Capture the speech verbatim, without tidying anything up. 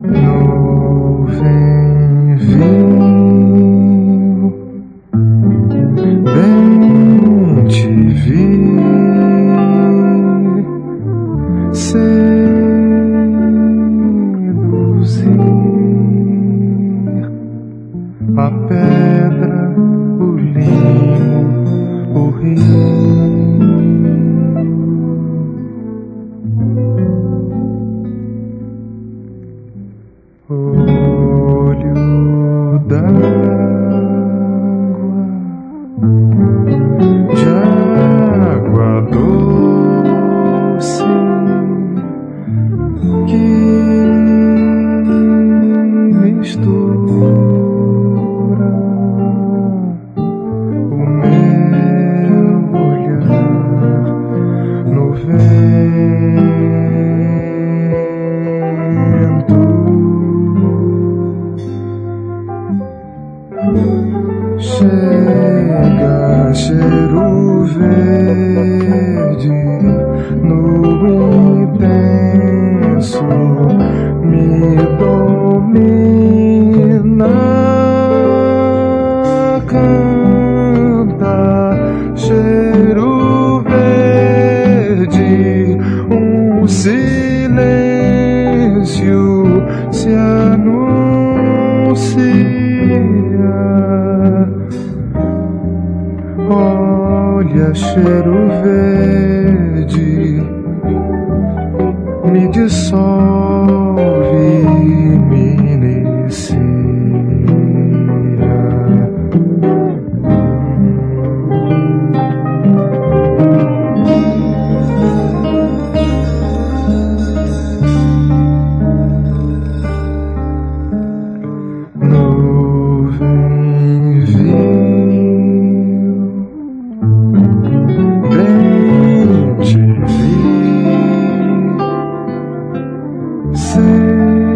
Nuvem viu, bem te vi, seduzir a pedra, o limo, o rio. Olho d'água, de água doce, que mistura o meu olhar no vento. Chega cheiro verde no intenso, me domina, canta. Cheiro verde, um silêncio se anuncia. Olha, cheiro verde, me dissolve, me inicia. Nuvem viu, bem te vi, sei